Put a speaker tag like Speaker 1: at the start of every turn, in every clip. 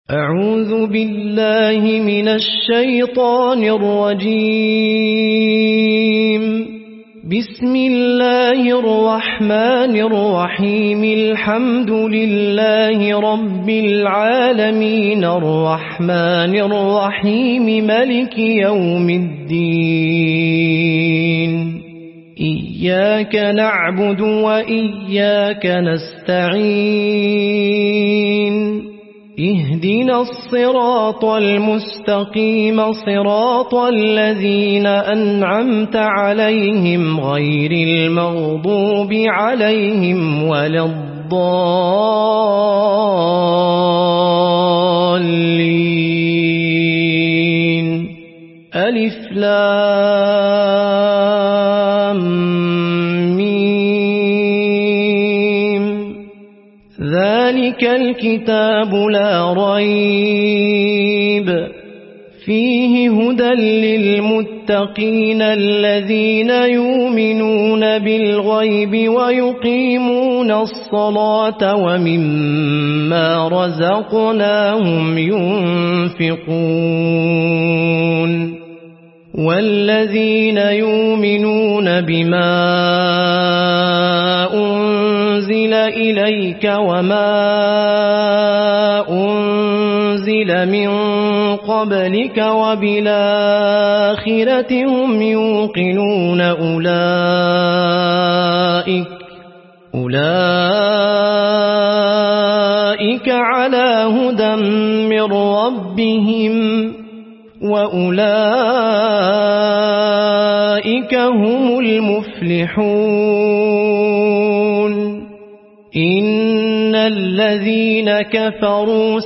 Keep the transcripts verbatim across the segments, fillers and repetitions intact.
Speaker 1: أعوذ بالله من الشيطان الرجيم. بسم الله الرحمن الرحيم. الحمد لله رب العالمين الرحمن الرحيم ملك يوم الدين. إياك نعبد وإياك نستعين. اهدنا الصراط المستقيم صراط الذين أنعمت عليهم غير المغضوب عليهم ولا الضالين. ألف لام ذلك الكتاب لا ريب فيه هدى للمتقين الذين يؤمنون بالغيب ويقيمون الصلاة ومما رزقناهم ينفقون. والذين يؤمنون بما أنزل إليك وما أنزل من قبلك وبالآخرة هم يوقنون. أولئك أولئك على هدى من ربهم وأولئك هم المفلحون. إن الذين كفروا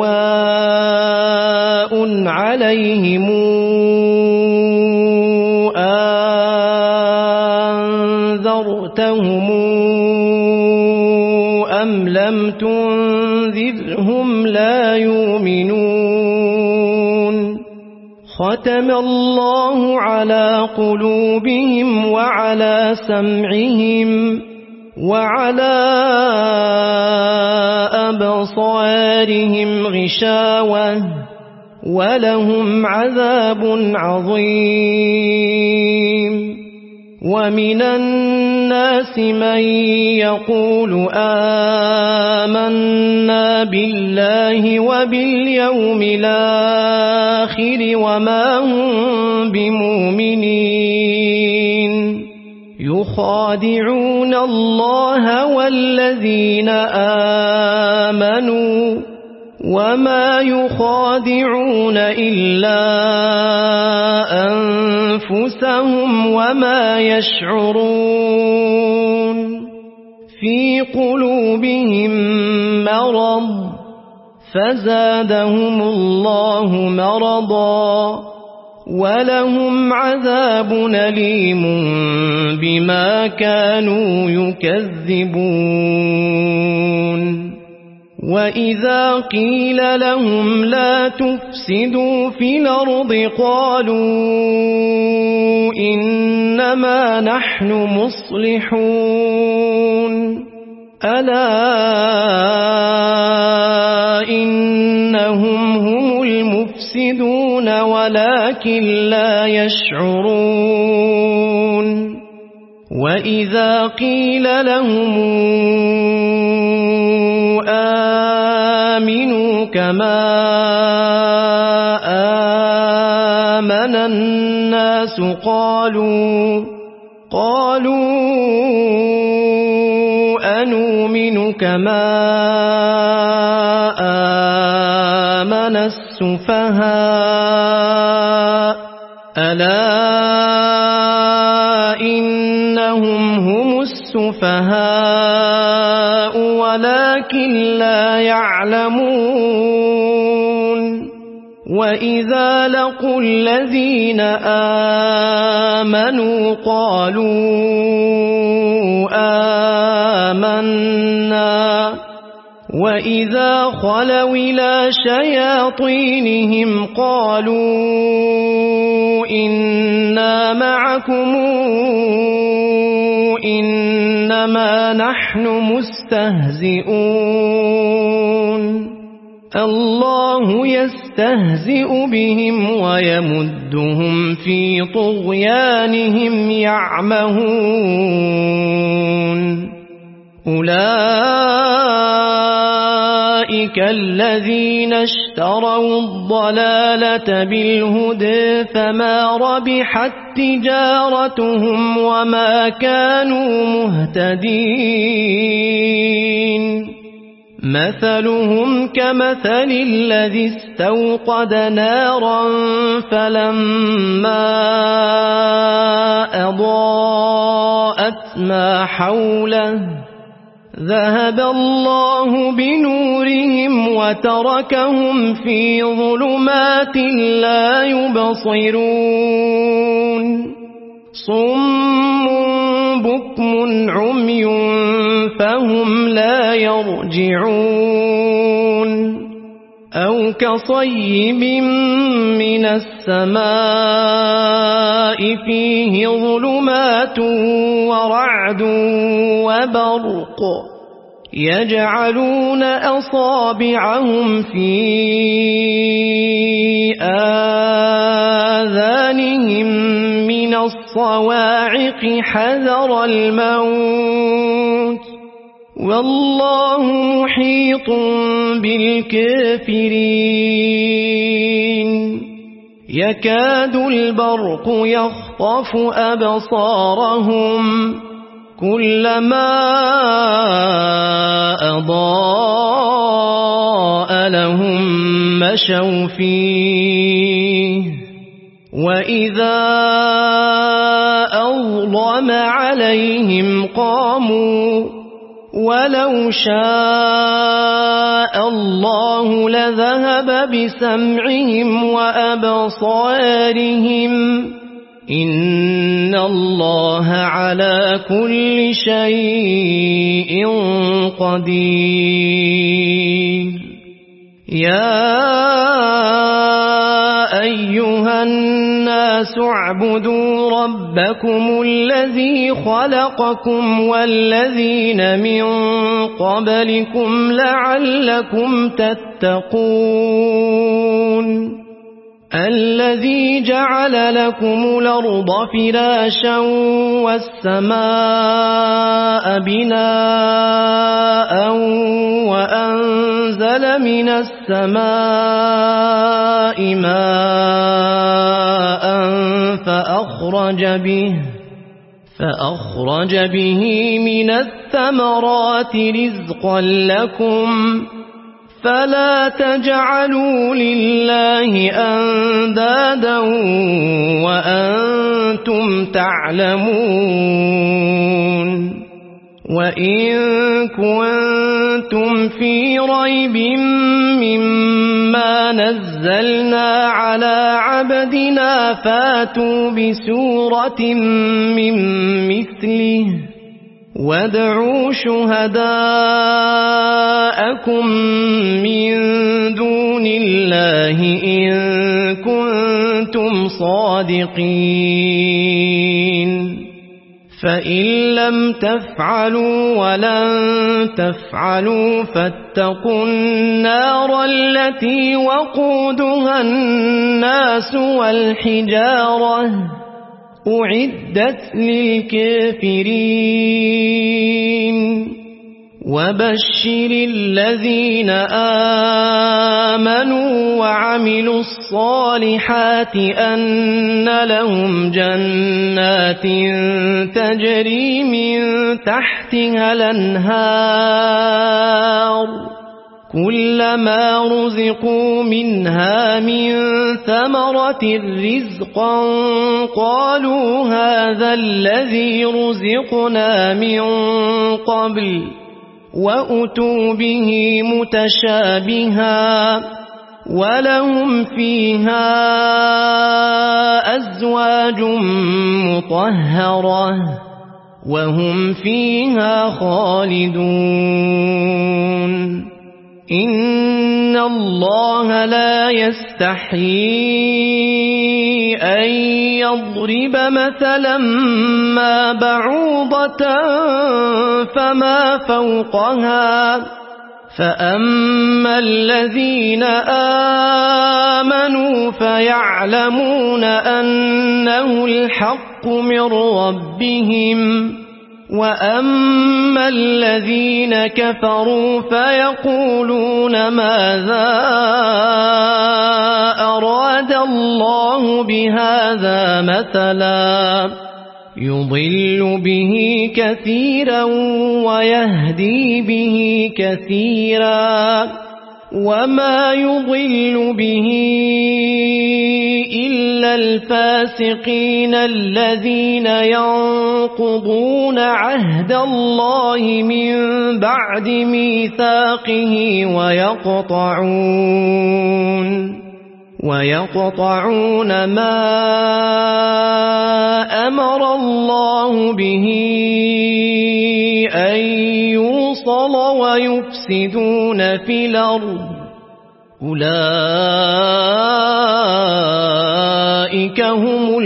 Speaker 1: سواء عليهم أنذرتهم أم لم تنذرهم لا يؤمنون. ختم الله على قلوبهم وعلى سمعهم وعلى أبصارهم غشاوة ولهم عذاب عظيم. ومن الناس من يقول آمنا بالله وباليوم الآخر وما هم بمؤمنين. يخادعون الله والذين آمنوا وما يخادعون إلا أنفسهم وما يشعرون. في قلوبهم مرض فزادهم الله مرضا ولهم عذاب أليم بما كانوا يكذبون. وإذا قيل لهم لا تفسدوا في الأرض قالوا إنما نحن مصلحون. ألا إنهم هم المفسدون ولكن لا يشعرون. وإذا قيل لهم آمنوا كما آمن الناس قالوا قالوا أنؤمن كما آمن السفهاء. ألا إنهم هم السفهاء ولكن لا يعلمون. وإذا لقوا الذين آمنوا قالوا آمنا وإذا خلوا إلى شياطينهم قالوا إنا معكم إنما نحن مستهزئون. الله يستهزئ بهم ويمدهم في طغيانهم يعمهون أولئك الذين اشتروا الضلالة بالهدى فما ربحت تجارتهم وما كانوا مهتدين مثلهم كمثل الذي استوقد نارا فلما أضاءت ما حوله ذهب الله بنورهم وتركهم في ظلمات لا يبصرون صم بكم عمي فهم لا يرجعون أو كصيب من السماء فيه ظلمات ورعد وبرق يجعلون أصابعهم في آذانهم من الصواعق حذر الموت والله محيط بالكافرين يكاد البرق يخطف أبصارهم كلما أضاء لهم مشوا فيه وإذا أظلم عليهم قاموا ولو شاء الله لذهب بسمعهم وأبصارهم إن الله على كل شيء قدير يا أيها الناس اعبدوا ربكم الذي خلقكم والذين من قبلكم لعلكم تتقون الذي جعل لكم الأرض فراشا والسماء بناء وأنزل من السماء ماء فأخرج به فأخرج به من الثمرات رزقا لكم فلا تجعلوا لله أندادا وأنتم تعلمون وإن كنتم في ريب مما نزلنا على عبدنا فاتوا بسورة من مثله وادعوا شهداءكم من دون الله إن كنتم صادقين فإن لم تفعلوا ولن تفعلوا فاتقوا النار التي وقودها الناس والحجارة أعدت للكافرين وبشر الذين آمنوا وعملوا الصالحات أن لهم جنات تجري من تحتها الأنهار كلما رزقوا منها من ثمرة رزقا قالوا هذا الذي رزقنا من قبل وأتوا به متشابها ولهم فيها أزواج مطهرة وهم فيها خالدون إن الله لا يستحيي أن يضرب مثلا ما بعوضة فما فوقها فأما الذين آمنوا فيعلمون أنه الحق من ربهم وأما الذين كفروا فيقولون ماذا أراد الله بهذا مثلا يضل به كثيرا ويهدي به كثيرا وما يضل به إلا الفاسقين الذين ينقضون عهد الله من بعد ميثاقه ويقطعون ويقطعون ما أمر الله به أن يوصل ويفسدون في الأرض أولئك هم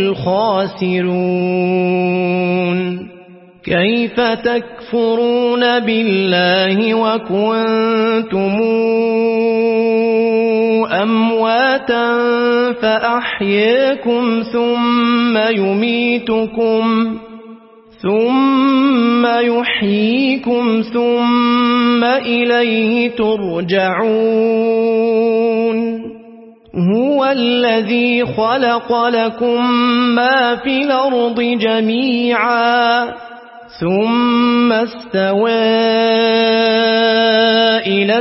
Speaker 1: الخاسرون كيف تكفرون بالله وكنتم أمواتا فأحياكم ثم يميتكم ثم يحييكم ثم إليه ترجعون هو الذي خلق لكم ما في الأرض جميعا ثم استوى إلى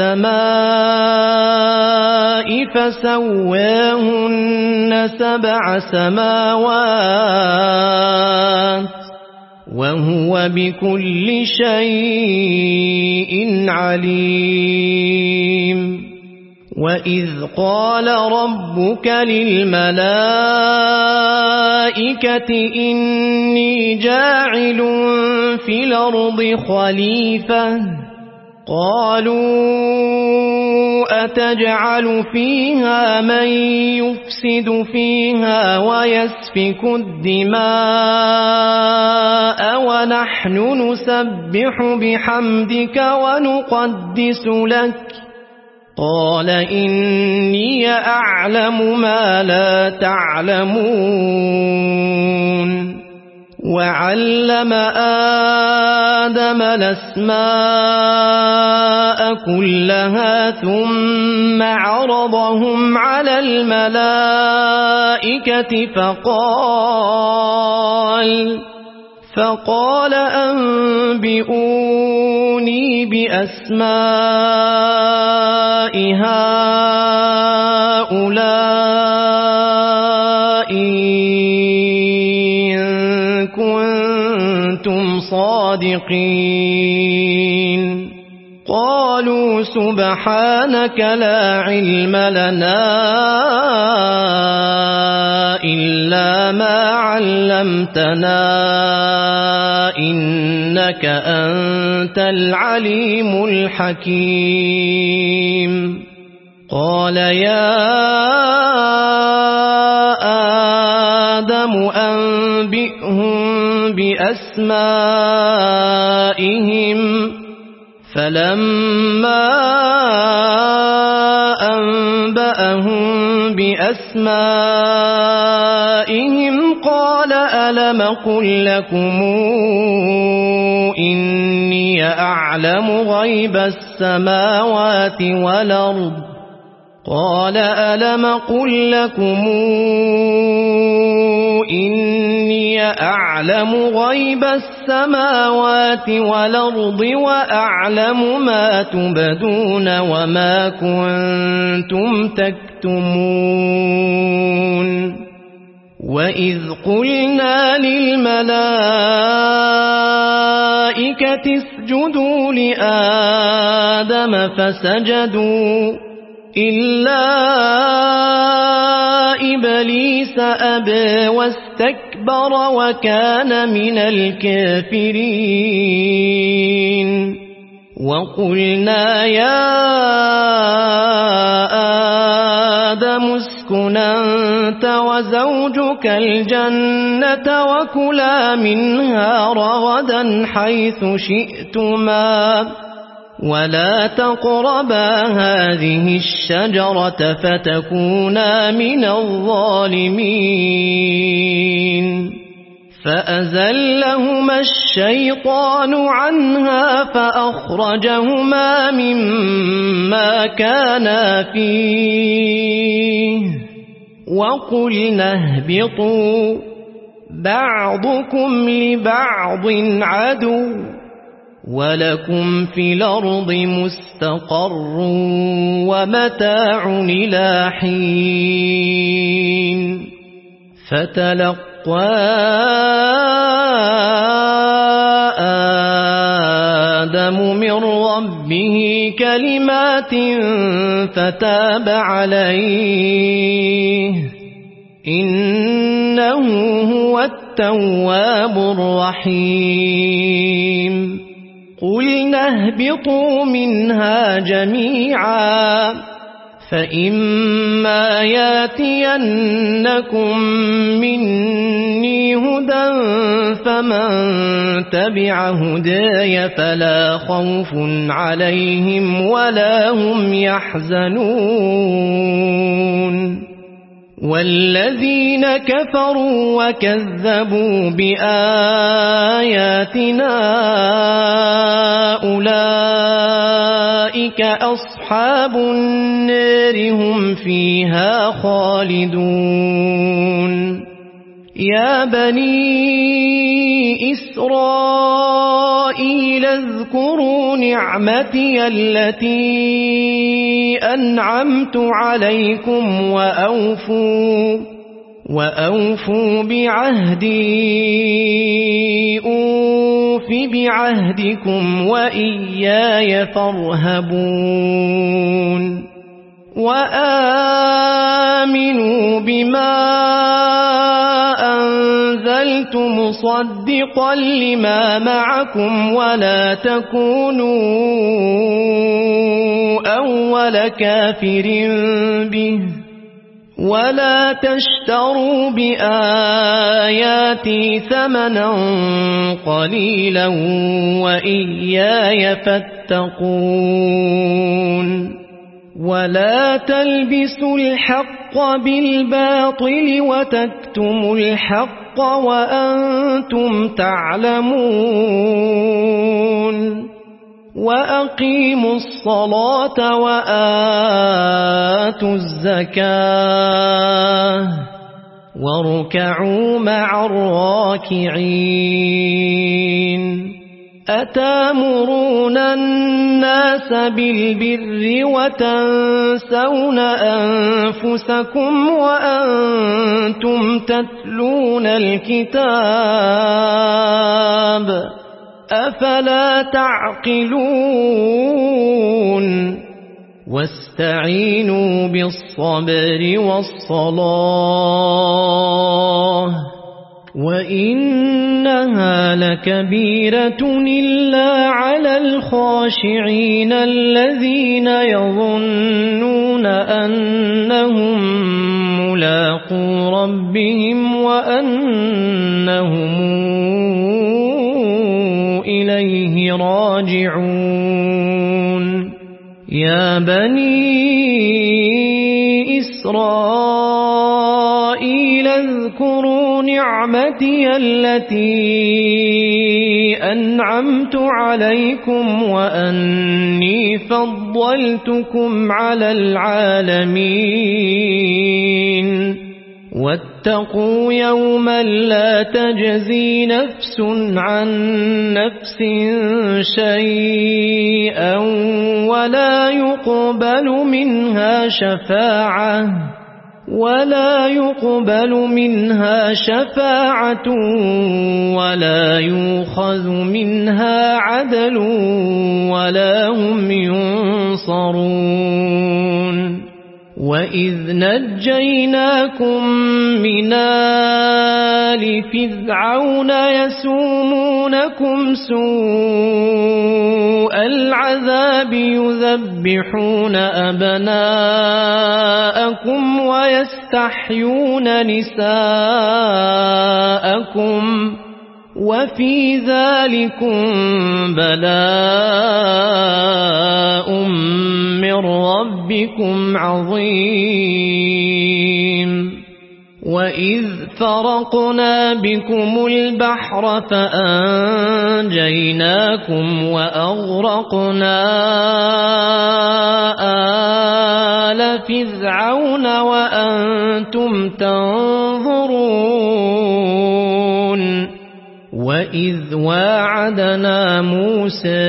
Speaker 1: السماء فسواهن سبع سماوات وهو بكل شيء عليم وإذ قال ربك للملائكة إني جاعل في الأرض خليفة قالوا أتجعل فيها من يفسد فيها ويسفك الدماء ونحن نسبح بحمدك ونقدس لك قال إني أعلم ما لا تعلمون وعلم آدم الأسماء كلها ثم عرضهم على الملائكة فقال فقال أنبئوني بأسماء هؤلاء إن كنتم صادقين قالوا سبحانك لا علم لنا إلا ما علمتنا إنك أنت العليم الحكيم قال يا آدم أنبئهم بأسمائهم فلما أنبأهم بأسمائهم قال ألم قل لكم إني أعلم غيب السماوات والأرض قال ألم قل لكم إني أعلم غيب السماوات والأرض وأعلم ما تبدون وما كنتم تكتمون وإذ قلنا للملائكة اسجدوا لآدم فسجدوا إلا إبليس أبى واستكبر وكان من الكافرين وقلنا يا آدم اسكن أنت وزوجك الجنة وكلا منها رغدا حيث شئتما ولا تقربا هذه الشجرة فتكونا من الظالمين فأزلهما الشيطان عنها فأخرجهما مما كانا فيه وقلنا اهبطوا بعضكم لبعض عدو ولكم في الأرض مستقر ومتاع إلى حين فتلقى آدم من ربه كلمات فتاب عليه إنه هو التواب الرحيم قلنا اهبطوا منها جميعا فإما ياتينكم مني هدى فمن تبع هداي فلا خوف عليهم ولا هم يحزنون والذين كفروا وكذبوا بآياتنا أولئك أصحاب النار هم فيها خالدون يا بني إسرائيل اذكروا نعمتي التي أنعمت عليكم وأوفوا وأوفوا بعهدي أوف بعهدكم وإياي فارهبون وآمنوا بما أنزلت مصدقا لما معكم ولا تكونوا أول كافر به ولا تشتروا بآياتي ثمنا قليلا وإياي فاتقون ولا تلبسوا الحق بالباطل وتكتموا الحق وأنتم تعلمون وأقيموا الصلاة وآتوا الزكاة واركعوا مع الراكعين أتامرون الناس بالبر وتنسون أنفسكم وأنتم تتلون الكتاب أفلا تعقلون واستعينوا بالصبر والصلاة وإنها لكبيرة إلا على الخاشعين الذين يظنون أنهم ملاقو ربهم وأنهم إليه راجعون يا بني إسرائيل اذكروا نعمتي التي أنعمت عليكم وأني فضلتكم على العالمين واتقوا يوما لا تجزي نفس عن نفس شيئا ولا يقبل منها شفاعة ولا يقبل منها شفاعة ولا يؤخذ منها عدل ولا هم ينصرون وإذ نجيناكم من آل فرعون يسومونكم سوء العذاب يذبحون أبناءكم ويستحيون نساءكم وفي ذلكم بلاء من ربكم عظيم وإذ فرقنا بكم البحر فأنجيناكم وأغرقنا آل فرعون وأنتم تنظرون وإذ واعدنا موسى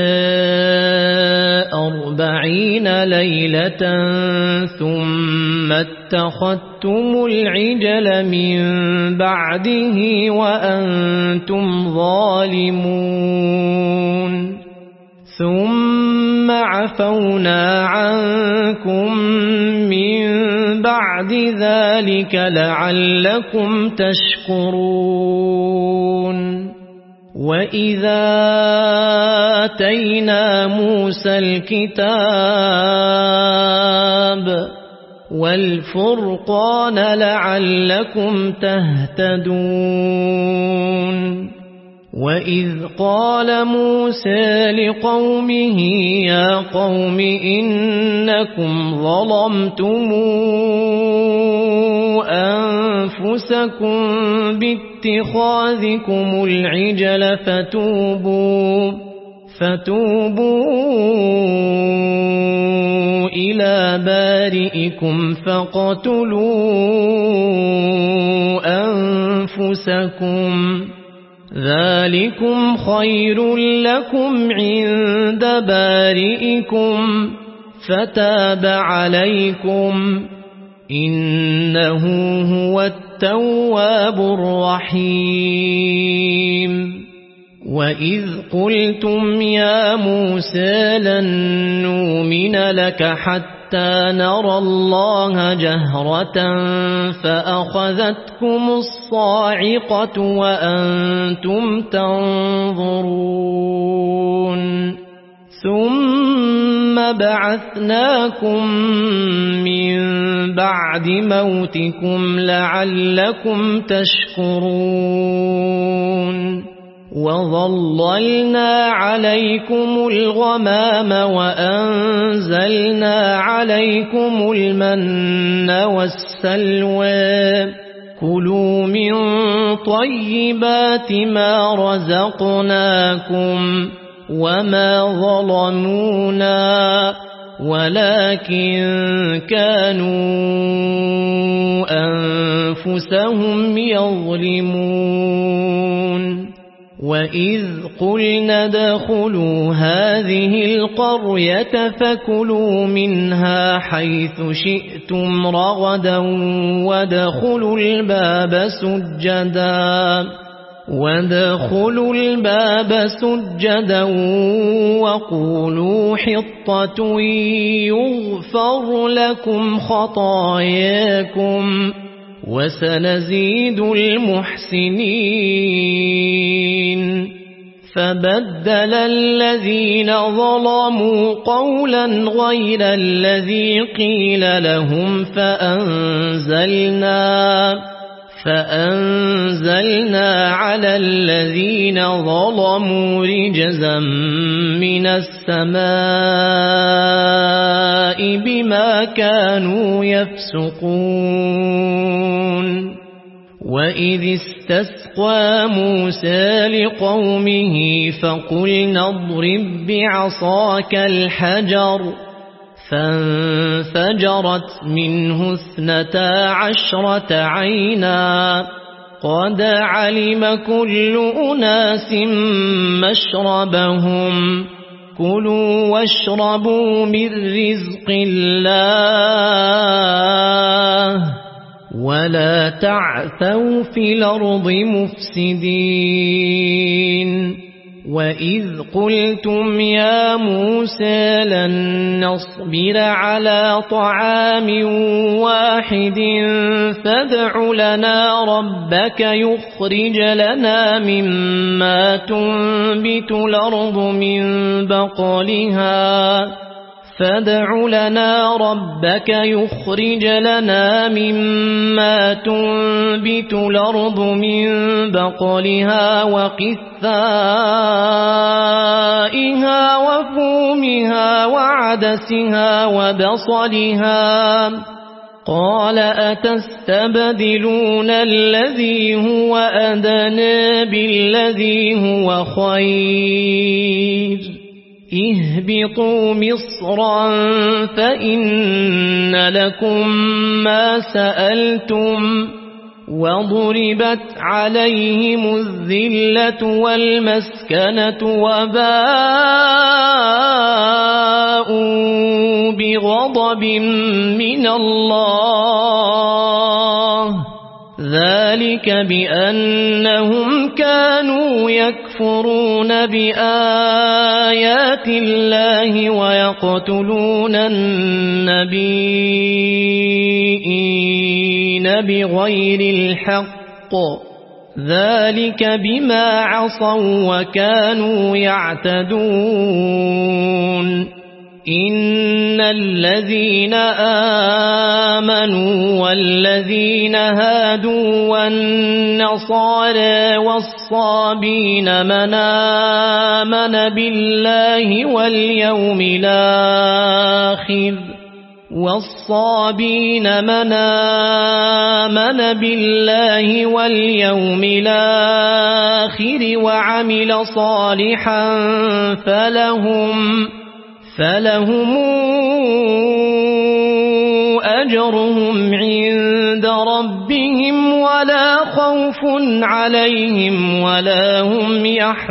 Speaker 1: أربعين ليلة ثم اتخذتم العجل من بعده وأنتم ظالمون ثم عفونا عنكم من بعد ذلك لعلكم تشكرون وإذا آتينا موسى الكتاب والفرقان لعلكم تهتدون وإذ قال موسى لقومه يا قوم إنكم ظلمتم أنفسكم باتخاذكم العجل فتوبوا فتوبوا إلى بارئكم فاقتلوا أنفسكم ذلكم خير لكم عند بارئكم فتاب عليكم إنه هو التواب الرحيم وإذ قلتم يا موسى لن نؤمن لك حتى نرى الله جهرة فأخذتكم الصاعقة وأنتم تنظرون ثم بعثناكم من بعد موتكم لعلكم تشكرون وظللنا عليكم الغمام وأنزلنا عليكم المن والسلوى كلوا من طيبات ما رزقناكم وما ظلمونا ولكن كانوا أنفسهم يظلمون وإذ قلنا ادخلوا هذه القرية فكلوا منها حيث شئتم رغدا وادخلوا الباب سجدا وادخلوا الباب سجدا وقولوا حطة يغفر لكم خطاياكم وسنزيد المحسنين فبدل الذين ظلموا قولا غير الذي قيل لهم فأنزلنا فأنزلنا على الذين ظلموا رجزا من السماء بما كانوا يفسقون وإذ استسقى موسى لقومه فقلنا اضرب بعصاك الحجر فانفجرت منه اثنتا عشرة عينا قد علم كل أناس مشربهم كلوا واشربوا من رزق الله ولا تعثوا في الأرض مفسدين وإذ قلتم يا موسى لن نصبر على طعام واحد فادع لنا ربك يخرج لنا مما تنبت الأرض من بقلها فادع لنا ربك يخرج لنا مما تنبت الأرض من بقلها وقثائها وفومها وعدسها وبصلها قال أتستبدلون الذي هو أدنى بالذي هو خير اهبطوا مصرا فإن لكم ما سألتم وضربت عليهم الذلة والمسكنة وباءوا بغضب من الله ذلك بأنهم كانوا يكفرون بآيات الله ويقتلون النبيين بغير الحق ذلك بما عصوا وكانوا يعتدون إن الذين آمنوا والذين هادوا والنصارى والصابين من آمن بالله واليوم الآخر والصابين من آمن بالله واليوم الآخر وعمل صالحا فلهم فلهم أجرهم عند ربهم ولا خوف عليهم ولا هم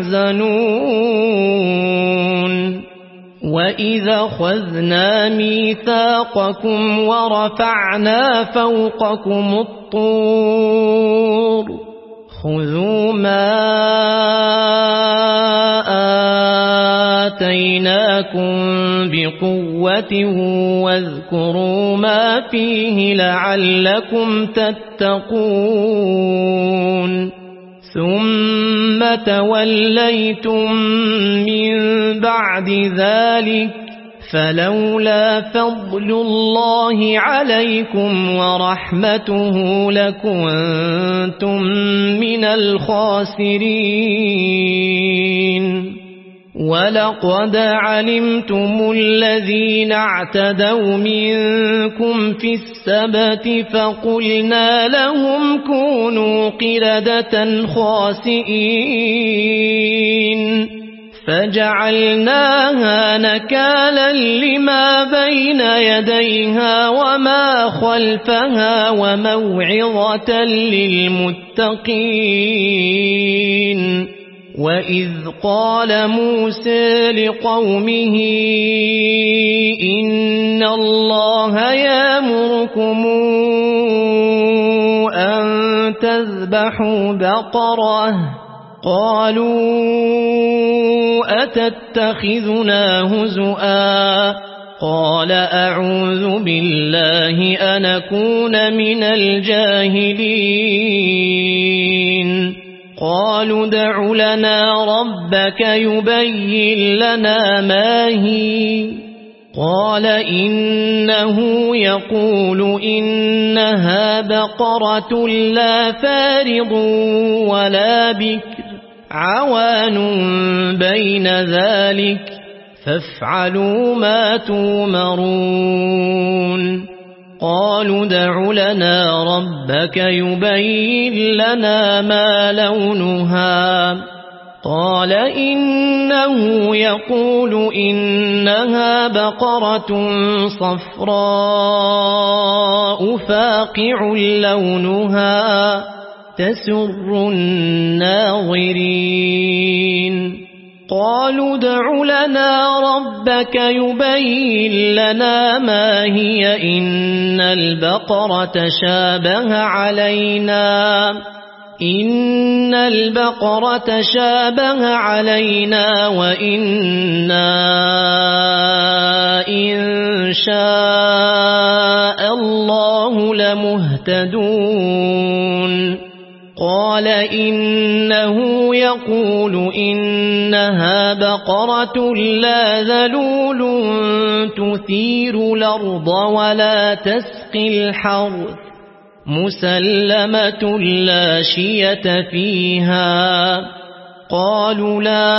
Speaker 1: يحزنون وإذا خذنا ميثاقكم ورفعنا فوقكم الطور خذوا ما آتيناكم بقوة واذكروا ما فيه لعلكم تتقون ثم توليتم من بعد ذلك فلولا فضل الله عليكم ورحمته لكنتم من الخاسرين ولقد علمتم الذين اعتدوا منكم في السبت فقلنا لهم كونوا قردة خاسئين فجعلناها نكالا لما بين يديها وما خلفها وموعظة للمتقين وإذ قال موسى لقومه إن الله يأمركم أن تذبحوا بقرة قالوا أتتخذنا هزؤا قال أعوذ بالله أن أكون من الجاهلين قالوا ادع لنا ربك يبين لنا ما هي قال إنه يقول إنها بقرة لا فارض ولا بكر عوان بين ذلك فافعلوا ما تومرون قالوا ادع لنا ربك يبين لنا ما لونها قال إنه يقول إنها بقرة صفراء فاقع لونها تسر الناظرين قالوا ادع لنا ربك يبين لنا ما هي إن البقرة شابه علينا إن البقرة شابه علينا وإنا إن شاء الله لمهتدون قال إنه يقول إنها بقرة لا ذلول تثير الأرض ولا تسقي الحرث مسلمة لا شية فيها. قالوا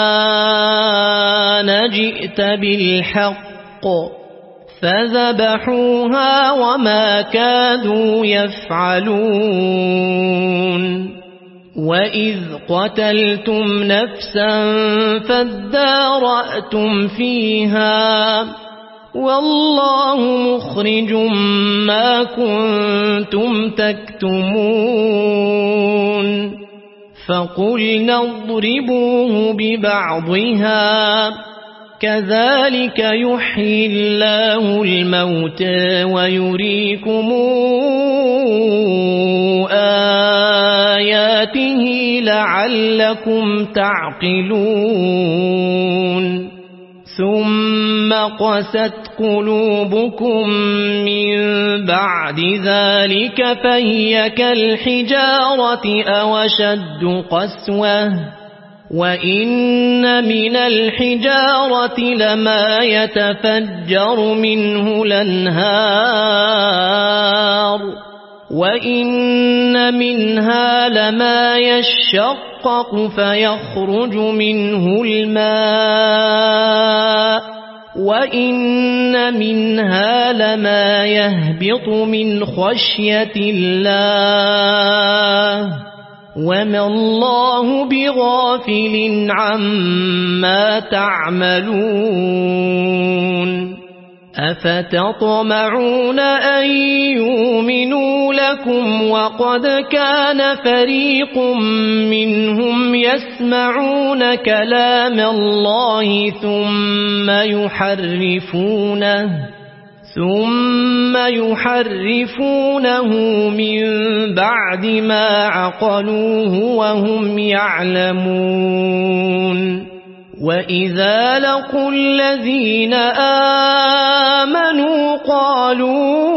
Speaker 1: لا نجئت بالحق فذبحوها وما كادوا يفعلون. وإذ قتلتم نفسا فادارأتم فيها والله مخرج ما كنتم تكتمون. فقلنا اضربوه ببعضها كذلك يحيي الله الموتى ويريكم آياته لعلكم تعقلون. ثم قست قلوبكم من بعد ذلك فهي كالحجارة أو أشد قسوة وإن من الحجارة لما يتفجر منه الأنهار وإن منها لما يشقق فيخرج منه الماء وإن منها لما يهبط من خشية الله وما الله بغافل عما تعملون. أفتطمعون أن يؤمنوا لكم وقد كان فريق منهم يسمعون كلام الله ثم يحرفونه ثم يحرفونه من بعد ما عقلوه وهم يعلمون. وإذا لقوا الذين آمنوا قالوا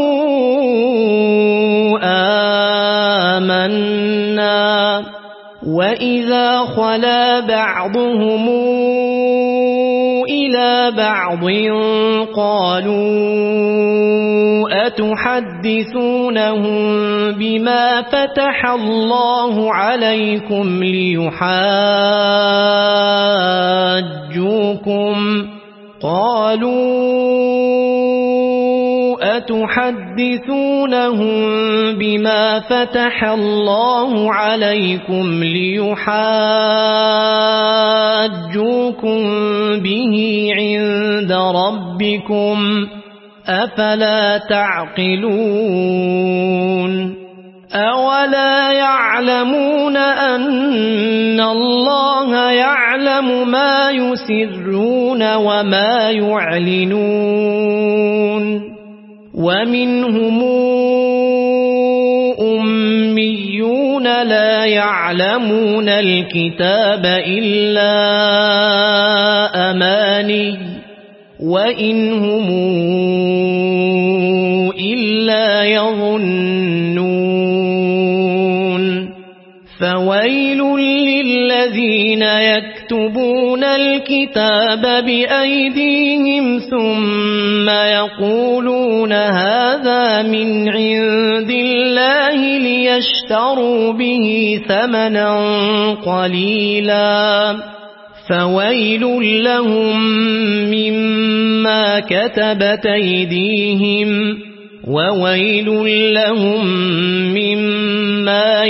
Speaker 1: آمنا وإذا خلا بعضهم إلى بعض قالوا أتحدثونهم بما فتح الله عليكم ليحاجوكم قالوا أتحدثونهم بما فتح الله عليكم ليحاجوكم به عند ربكم أفلا تعقلون. أولا يعلمون أن الله يعلم ما يسرون وما يعلنون. ومنهم أميون لا يعلمون الكتاب إلا أماني وإنهم إلا يظنون. فويل للذين يكتبون الكتاب بأيديهم ثم يقولون هذا من عند الله ليشتروا به ثمنا قليلا فويل لهم مما كتبت أيديهم وويل لهم مما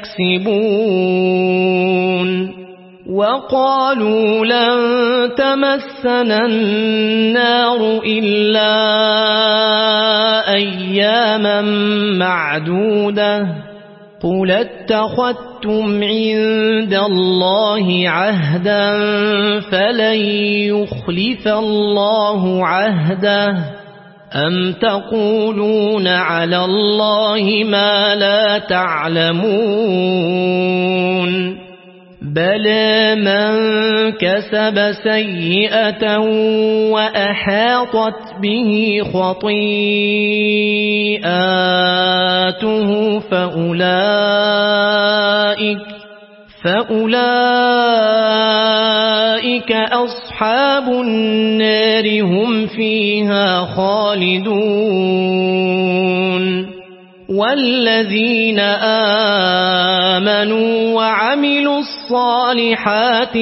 Speaker 1: يكسبون. وقالوا لن تمسنا النار إلا أياما معدودة قل اتخذتم عند الله عهدا فلن يخلف الله عهده أم تقولون على الله ما لا تعلمون. بلى من كسب سيئة وأحاطت به خطيئاته فأولئك فأولئك أصحاب النار هم فيها خالدون والذين آمنوا وعملوا الصالحات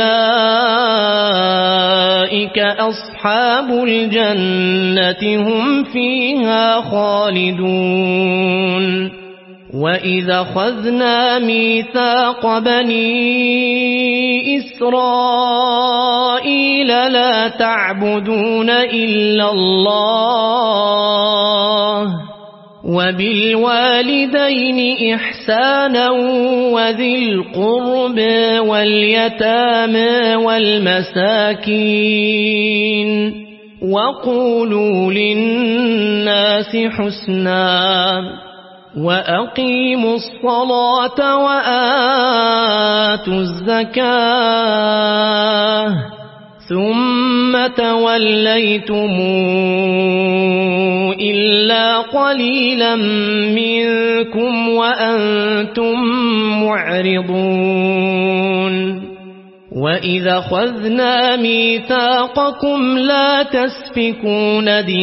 Speaker 1: أولئك أصحاب الجنة هم فيها خالدون وإذا أخذنا ميثاق بني إسرائيل لا تعبدون إلا الله وبالوالدين إحسانا وذي القرب واليتامى والمساكين وقولوا للناس حسنا وأقيموا الصلاة وآتوا الزكاة ثم توليتم إلا قليلا منكم وأنتم معرضون وإذا أخذنا ميثاقكم لا تسفكون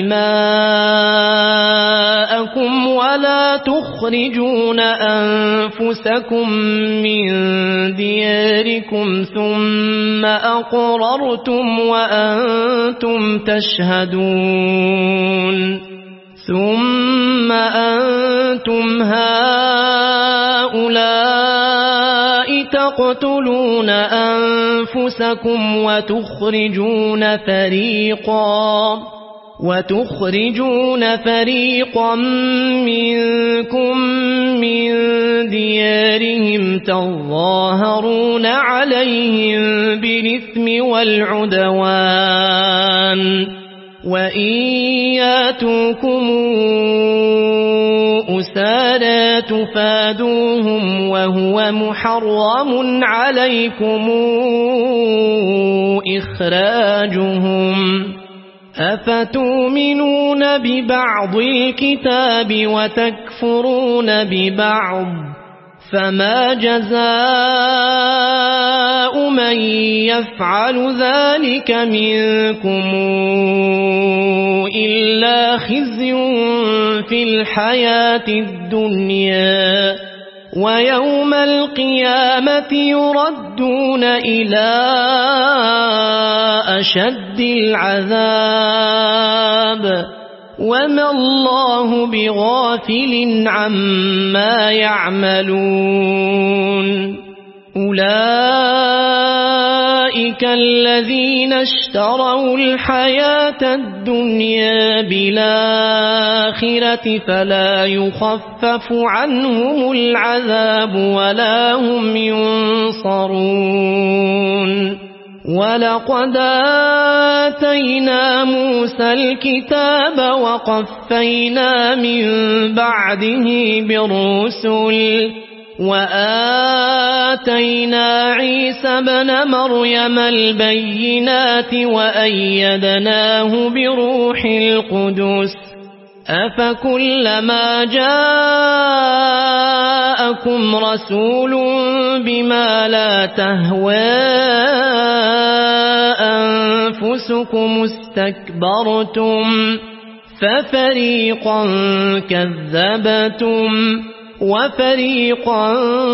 Speaker 1: دماءكم ولا تخرجون أنفسكم من دياركم ثم أقررتم وأنتم تشهدون ثم أنتم هؤلاء تقتلون أنفسكم وتخرجون فريقا وتخرجون فريقا منكم من ديارهم تظاهرون عليهم بالإثم والعدوان وإن ياتوكم أسارى تفادوهم وهو محرم عليكم إخراجهم أفتؤمنون ببعض الكتاب وتكفرون ببعض فما جزاء من يفعل ذلك منكم إلا خزي في الحياة الدنيا ويوم القيامة يردون إلى أشد العذاب وما الله بغافل عما يعملون أولئك الذين اشتروا الحياة الدنيا بالآخرة فلا يخفف عنهم العذاب ولا هم ينصرون ولقد آتينا موسى الكتاب وقفينا من بعده بالرسل وآتينا عيسى بن مريم البينات وأيدناه بروح القدس أفكلما جاءكم رسول بما لا تهوى أنفسكم استكبرتم ففريقا كذبتم وفريقا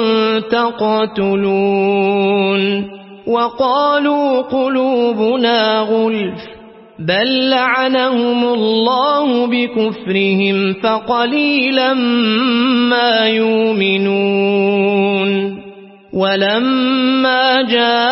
Speaker 1: تقتلون وقالوا قلوبنا غلف بل لعنهم الله بكفرهم فقليلا ما يؤمنون ولما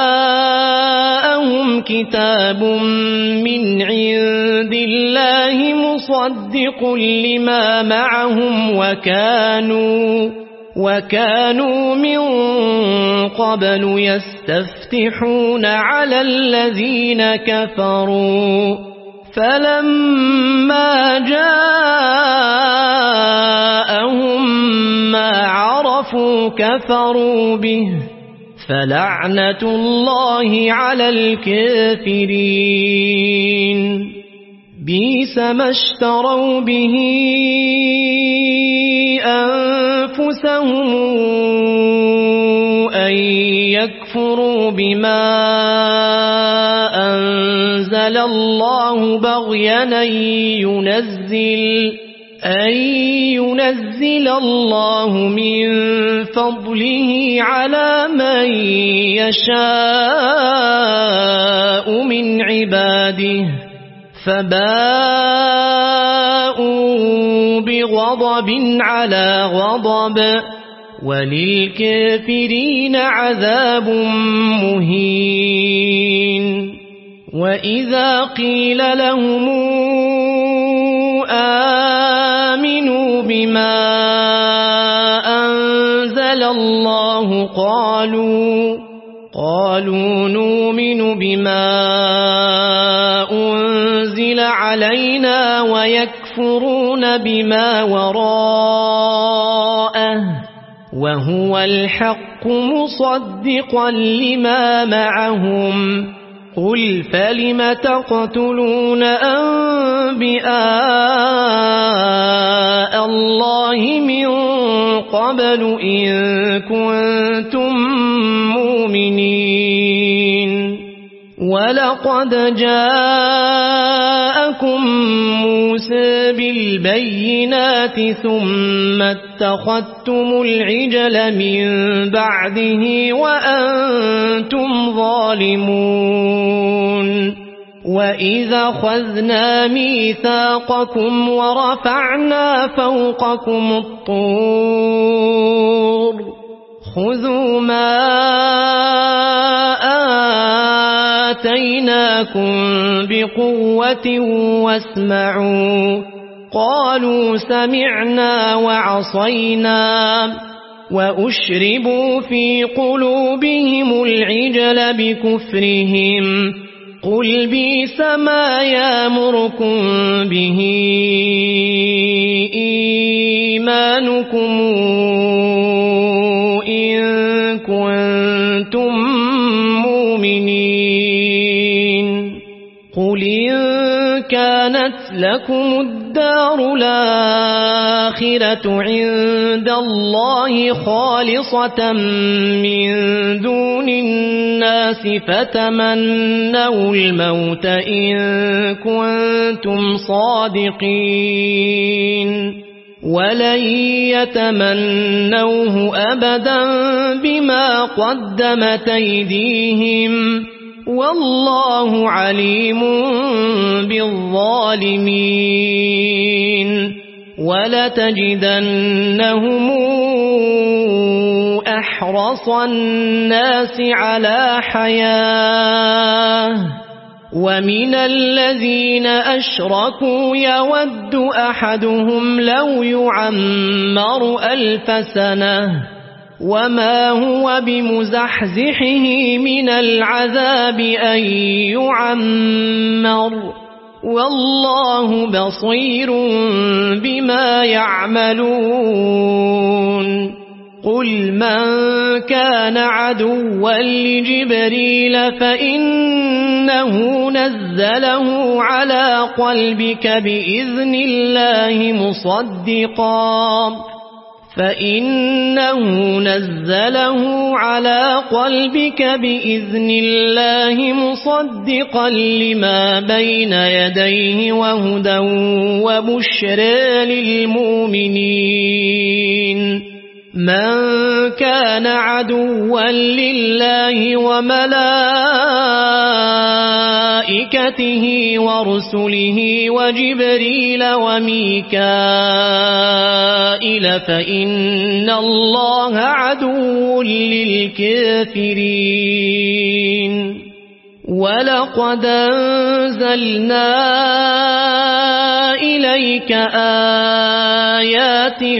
Speaker 1: جاءهم كتاب من عند الله مصدق لما معهم وكانوا وكانوا من قبل يستفتحون على الذين كفروا فلما جاءهم ما عرفوا كفروا به فلعنة الله على الكافرين بئس ما اشتروا به أنفسهم أن يكفروا بما أنزل الله بغيا أن ينزل أن ينزل الله من فضله على من يشاء من عباده فباءوا بغضب على غضب وللكافرين عذاب مهين. وإذا قيل لهم آمنوا بما أنزل الله قالوا قالوا نؤمن بما أنزل علينا ويكفرون بما وراءه وهو الحق مصدقا لما معهم قل فلم تقتلون أنبياء الله من قبل إن كنتم مؤمنين ولقد جاءكم موسى بالبينات ثم اتخذتم العجل من بعده وأنتم ظالمون. وإذا أخذنا ميثاقكم ورفعنا فوقكم الطور خذوا ما آتيناكم بقوة واسمعوا قالوا سمعنا وعصينا وأشربوا في قلوبهم العجل بكفرهم قل بئس ما يأمركم به إيمانكم إن كنتم مؤمنين. قل إن كانت لكم الدار الآخرة عند الله خالصة من دون الناس فتمنوا الموت إن كنتم صادقين ولن يتمنوه أبدا بما قدمت أيديهم والله عليم بالظالمين. ولتجدنهم أحرص الناس على حياة ومن الذين أشركوا يود أحدهم لو يعمر ألف سنة وما هو بمزحزحه من العذاب أن يعمر والله بصير بما يعملون. قل من كان عدوا لجبريل فإنه نزله على قلبك بإذن الله مصدقا فإنه نزله على قلبك بإذن الله مصدقا لما بين يديه وهدى وبشرى للمؤمنين. من كان عدوا لله وملائكته ورسله وجبريل وميكائيل فإن الله عدو للكافرين. ولقد أنزلنا إليك آيات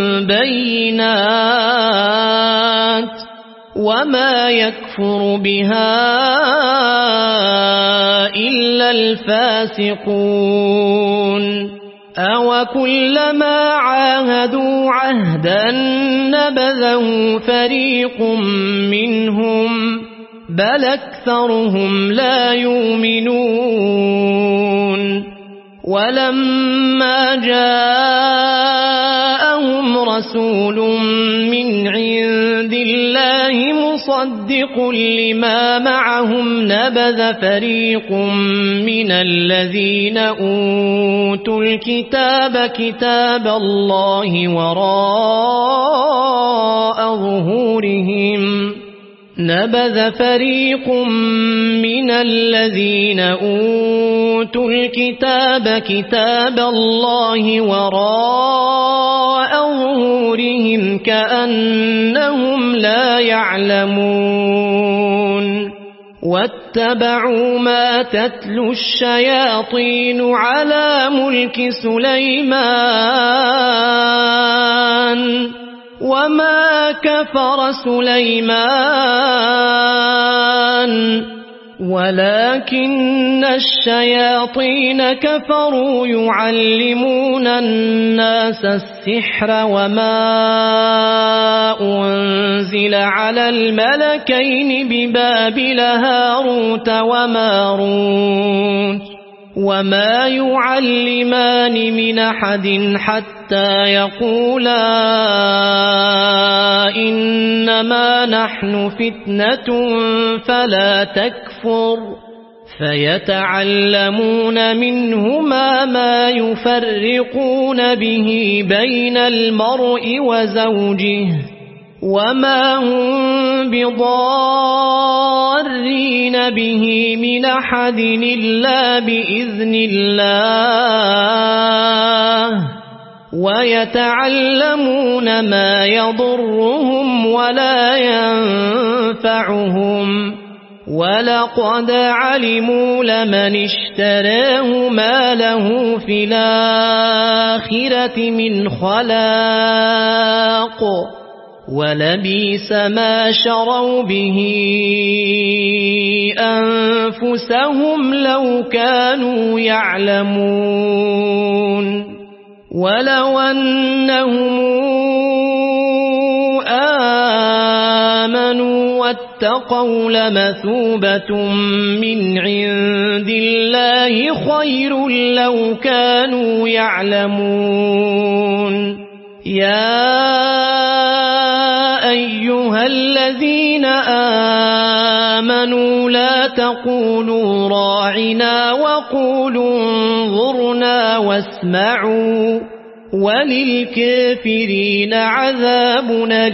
Speaker 1: بينات وما يكفر بها إلا الفاسقون. أوكلما عاهدوا عهدا نبذه فريق منهم بل أكثرهم لا يؤمنون. ولما جاءهم رسول من عند الله مصدق لما معهم نبذ فريق من الذين أوتوا الكتاب كتاب الله وراء ظهورهم نبذ فريق من الذين أوتوا الكتاب كتاب الله وراء ظهورهم كأنهم لا يعلمون واتبعوا ما تتلو الشياطين على ملك سليمان وما كفر سليمان ولكن الشياطين كفروا يعلمون الناس السحر وما أنزل على الملكين ببابل هاروت وماروت وما يعلمان من أحد حتى يقولا إنما نحن فتنة فلا تكفر فيتعلمون منهما ما يفرقون به بين المرء وزوجه وما هم بضارين به من أحد إلا بإذن الله ويتعلمون ما يضرهم ولا ينفعهم ولقد علموا لمن اشتراه ما له في الآخرة من خلاق ولبئس ما شروا به أنفسهم لو كانوا يعلمون ولو أنهم آمنوا واتقوا لمثوبة من عند الله خير لو كانوا يعلمون يا أيها الذين آمنوا لا تقولوا راعنا وقولوا انظرنا واسمعوا وللكافرين عذاب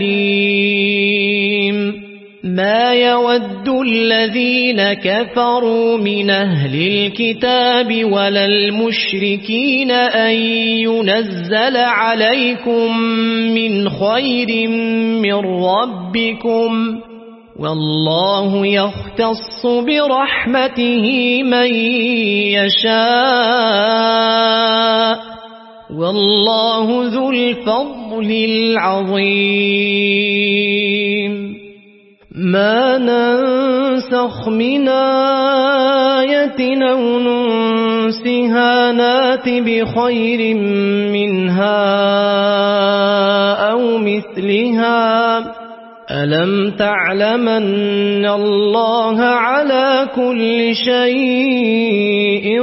Speaker 1: أليم ما يود الذين كفروا من أهل الكتاب ولا المشركين أن ينزل عليكم من خير من ربكم والله يختص برحمته من يشاء والله ذو الفضل العظيم ما ننسخ من آية أو ننسها نات بخير منها أو مثلها ألم تعلمن الله على كل شيء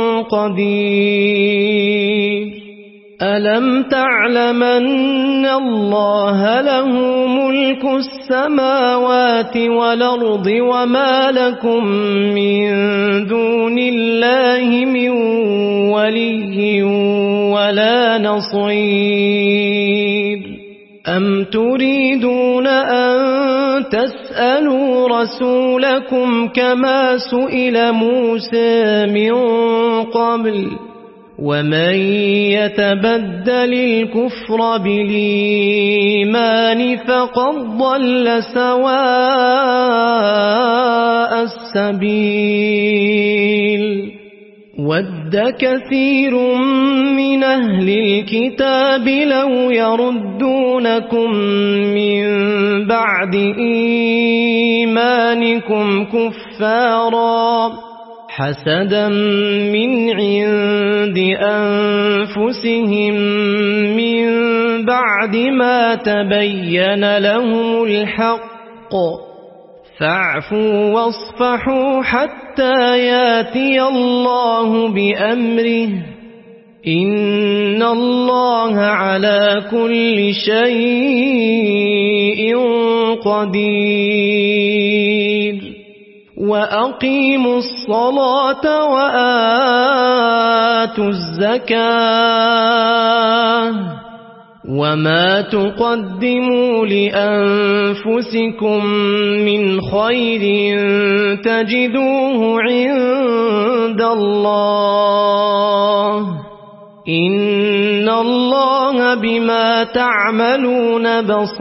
Speaker 1: قدير ألم تعلمن الله له ملك السماوات والأرض وما لكم من دون الله من ولي ولا نصير أم تريدون أن تسألوا رسولكم كما سئل موسى من قبل ومن يتبدل الكفر بالإيمان فقد ضل سواء السبيل ود كثير من أهل الكتاب لو يردونكم من بعد إيمانكم كفارا حسدا من عند أنفسهم من بعد ما تبين لهم الحق فاعفوا واصفحوا حتى ياتي الله بأمره إن الله على كل شيء قدير وأقيموا الصلاة وآتوا الزكاة وما تقدموا لأنفسكم من خير تجدوه عند الله إن الله بما تعملون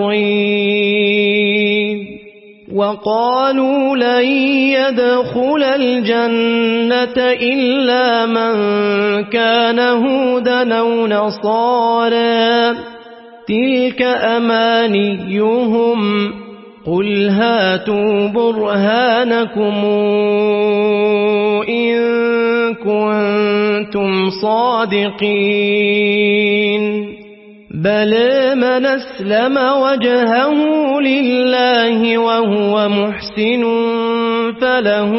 Speaker 1: بصير وقالوا لن يدخل الجنة إلا من كان هودا أو نصارى تلك أمانيهم قل هاتوا برهانكم إن كنتم صادقين بلى من أسلم وجهه لله وهو محسن فله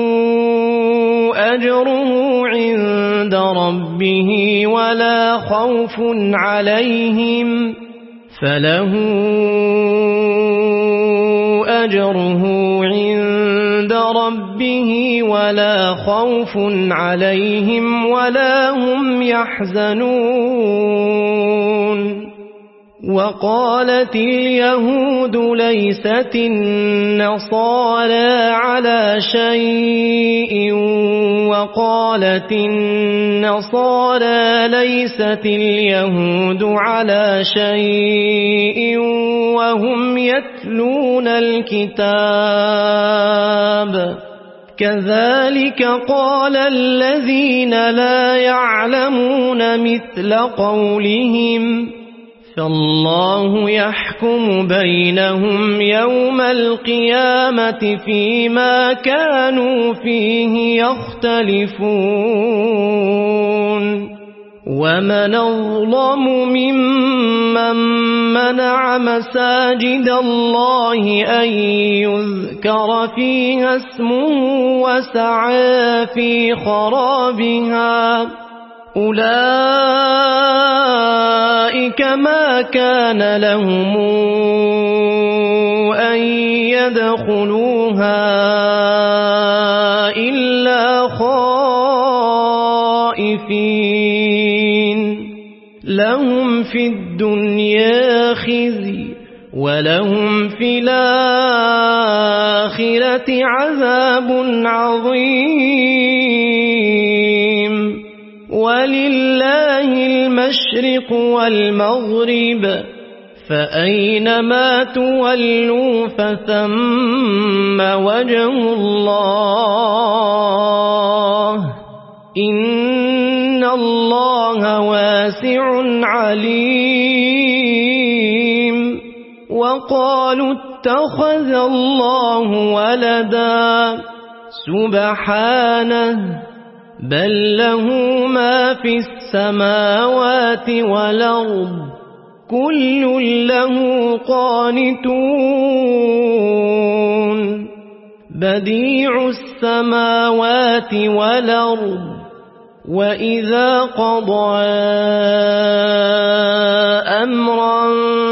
Speaker 1: أجره عند ربه ولا خوف عليهم فله أجره عند ربه ولا خوف عليهم ولا هم يحزنون وقالت اليهود ليست النصارى على شيء وقالت النصارى ليست اليهود على شيء وهم يتلون الكتاب كذلك قال الذين لا يعلمون مثل قولهم فالله يحكم بينهم يوم القيامة فيما كانوا فيه يختلفون ومن أظلم ممن منع مساجد الله أن يذكر فيها اسمه وسعى في خرابها أولئك ما كان لهم أن يدخلوها إلا خائفين لهم في الدنيا خزي ولهم في الآخرة عذاب عظيم ولله المشرق والمغرب فأينما تولوا فثم وجه الله إن الله واسع عليم وقالوا اتخذ الله ولدا سبحانه بل له ما في السماوات والأرض كل له قانتون بديع السماوات والأرض وإذا قضى أمرا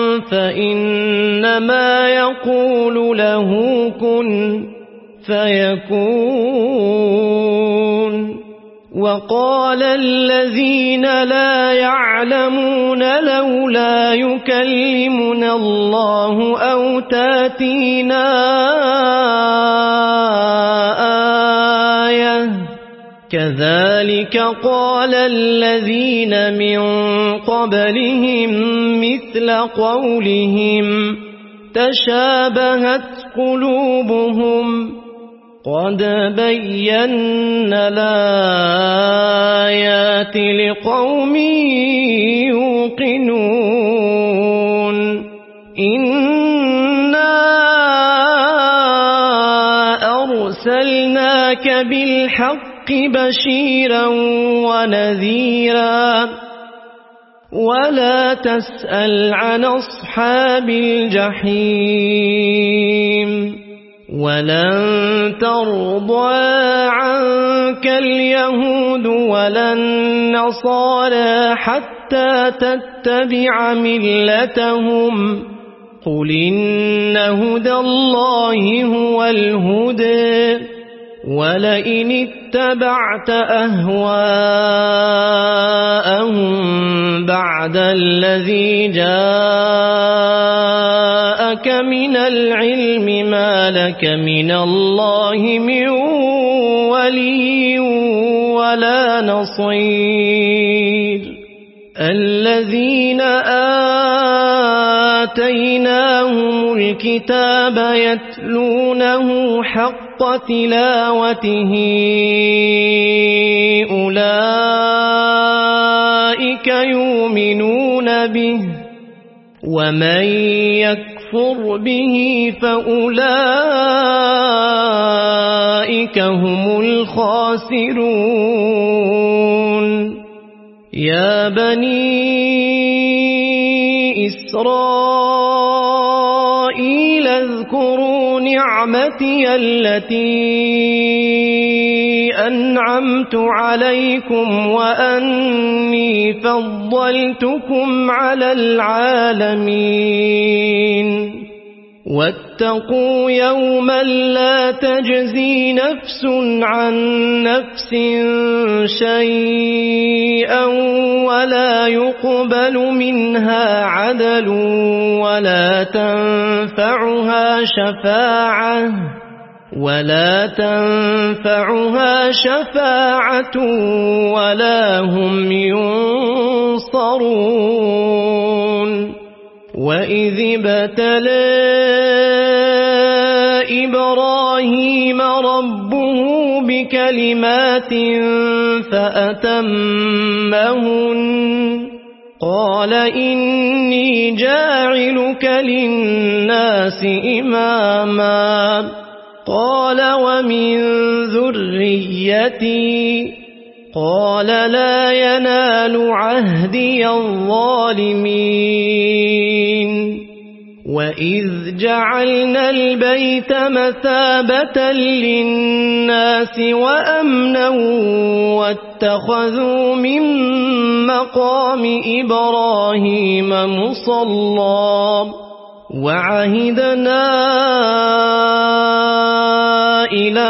Speaker 1: فإنما يقول له كن فيكون وقال الذين لا يعلمون لولا يكلمنا الله أو تاتينا آية كذلك قال الذين من قبلهم مثل قولهم تشابهت قلوبهم قد بينا الآيات لقوم يوقنون إنا أرسلناك بالحق بشيرا ونذيرا ولا تسأل عن أصحاب الجحيم ولن ترضى عنك اليهود ولا النصارى حتى تتبع ملتهم قل إن هدى الله هو الهدى ولئن اتبعت أهواءهم بعد الذي جاءك من العلم ما لك من الله من ولي ولا نصير الذين آتيناهم الكتاب يتلونه حق تلاوته أولئك يؤمنون به ومن يكفر به فأولئك هم الخاسرون يا بني إسرائيل اذكروا نعمتي التي أنعمت عليكم وأني فضلتكم على العالمين واتقوا يوما لا تجزي نفس عن نفس شيئا ولا يقبل منها عدل ولا تنفعها شفاعة ولا تنفعها شفاعة ولا هم ينصرون وإذ ابتلى إبراهيم ربه بكلمات فأتمهن قال إني جاعلك للناس إماما قال ومن ذريتي قال لا ينال عهدي الظالمين وإذ جعلنا البيت مثابة للناس وأمنا واتخذوا من مقام إبراهيم مصلى وعهدنا إلى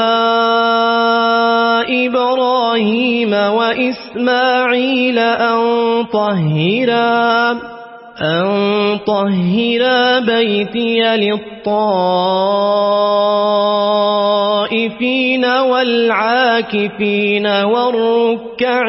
Speaker 1: إبراهيم وإسماعيل أن طهرا أن طهرا بيتي للطائفين والعاكفين والركع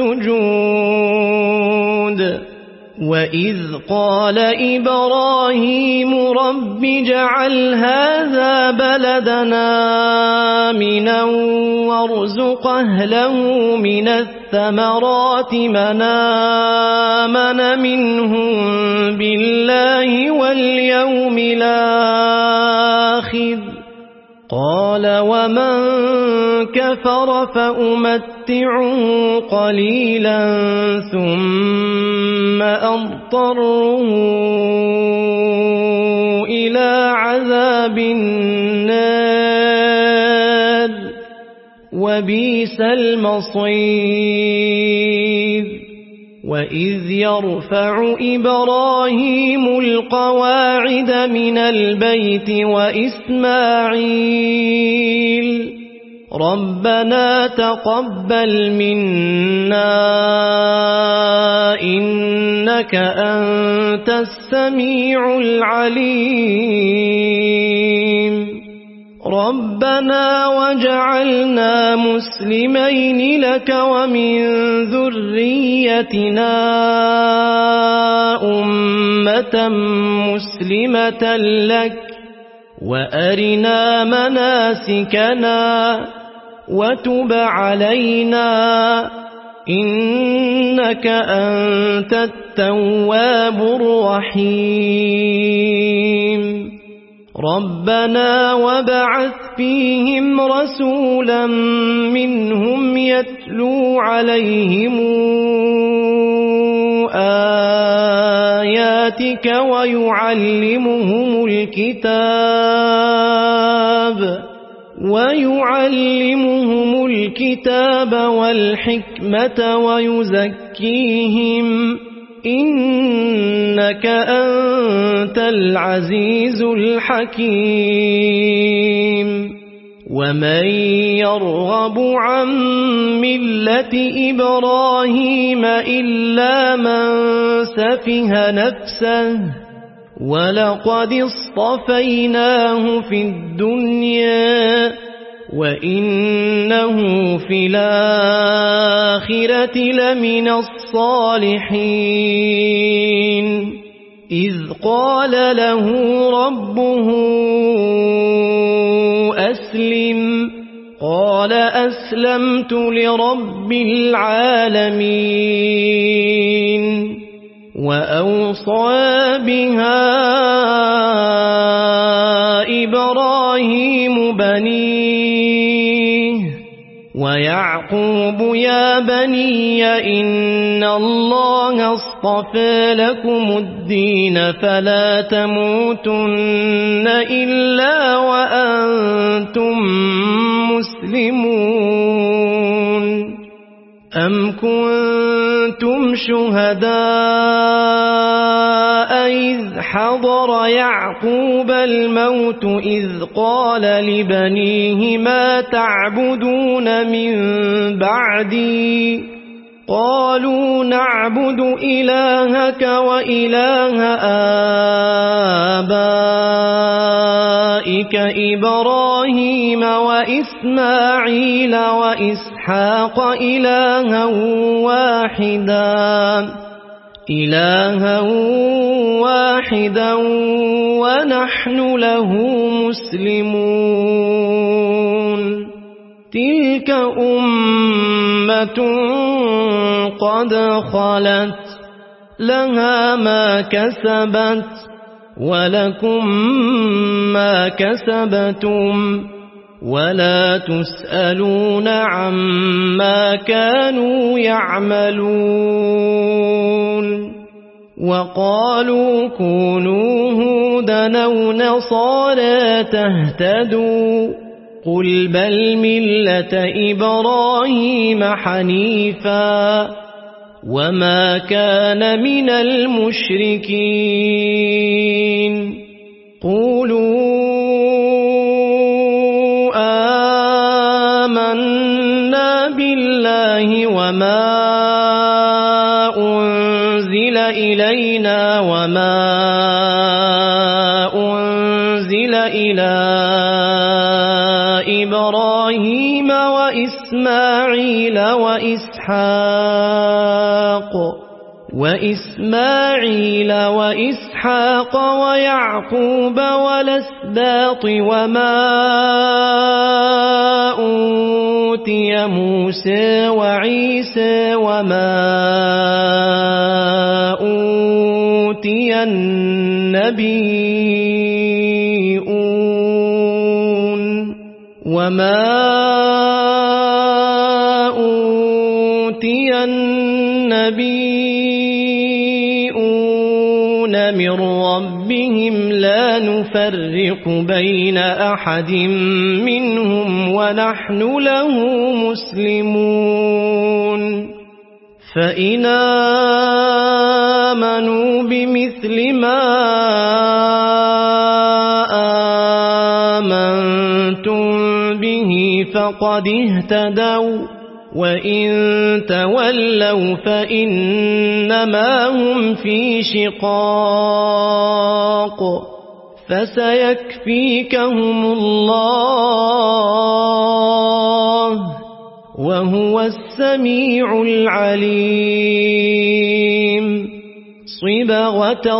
Speaker 1: السجود وإذ قال إبراهيم رب اجعل هذا بلدنا آمنا وارزق أهله من الثمرات من آمن منهم بالله واليوم الآخر قال ومن كفر فأمتعه قليلا ثم أضطره إلى عذاب النار وبئس المصير وإذ يرفع إبراهيم القواعد من البيت وإسماعيل ربنا تقبل منا إنك أنت السميع العليم ربنا وجعلنا مسلمين لك ومن ذريتنا أمة مسلمة لك وأرنا مناسكنا وتب علينا إنك أنت التواب الرحيم ربنا وابعث فيهم رسولا منهم يتلو عليهم آياتك ويعلمهم الكتاب ويعلمهم الكتاب والحكمة ويزكيهم إنك أنت العزيز الحكيم ومن يرغب عن ملة إبراهيم إلا من سفه نفسه ولقد اصطفيناه في الدنيا وإنه في الآخرة لمن الصالحين إذ قال له ربه أسلم قال أسلمت لرب العالمين وأوصى بها إبراهيم بنيه ويعقوب يا بني إن الله اصطفى لكم الدين فلا تموتن إلا وأنتم مسلمون أم كنتم شهداء إذ حضر يعقوب الموت إذ قال لبنيه ما تعبدون من بعدي قالوا نعبد إلهك وإله آبائك إبراهيم وإسماعيل وإسحاق إلها واحدا إلها واحدا ونحن له مسلمون تلك أمة قد خلت لها ما كسبت ولكم ما كسبتم ولا تسألون عما كانوا يعملون وقالوا كونوا هودا أو نصارى تهتدوا قل بل ملة إبراهيم حنيفا وما كان من المشركين قولوا آمنا بالله وما أنزل إلينا وما أنزل إلى إبراهيم وإسماعيل وإسحاق وإسماعيل وإسحاق ويعقوب والأسباط وما أوتي موسى وعيسى وما أوتي النبيون وما أوتي النبيون من ربهم لا نفرق بين أحد منهم ونحن له مسلمون فإن آمنوا بمثل ما آمنتم به فقد اهتدوا وإن تولوا فإنما هم في شقاق فسيكفيكهم الله وهو السميع العليم صبغة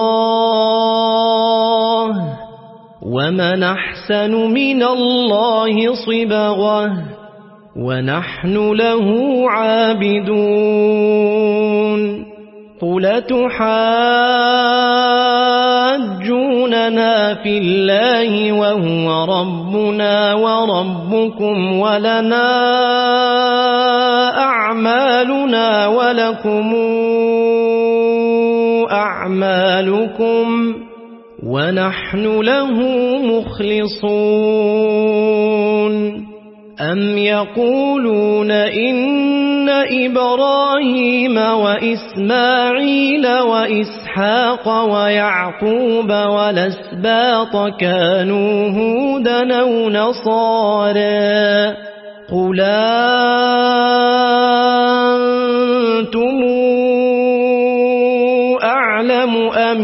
Speaker 1: الله ومن أحسن من الله صبغة ونحن له عابدون قل تحاجوننا في الله وهو ربنا وربكم ولنا أعمالنا ولكم أعمالكم ونحن له مخلصون أم يقولون إن إبراهيم وإسماعيل وإسحاق ويعقوب والأسباط كانوا هودا أو نصارى قل أنتم أعلم أم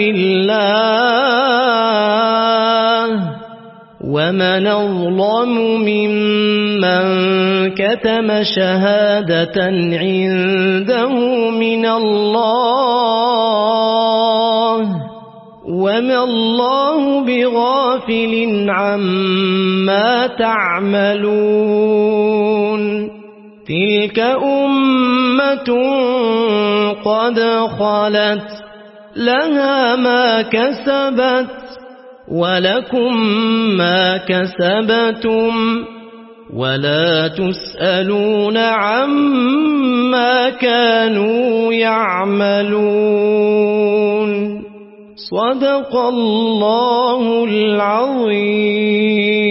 Speaker 1: الله ومن أظلم ممن كتم شهادة عنده من الله وما الله بغافل عما تعملون تلك أمة قد خلت لها ما كسبت ولكم ما كسبتم ولا تسألون عما كانوا يعملون صدق الله العظيم.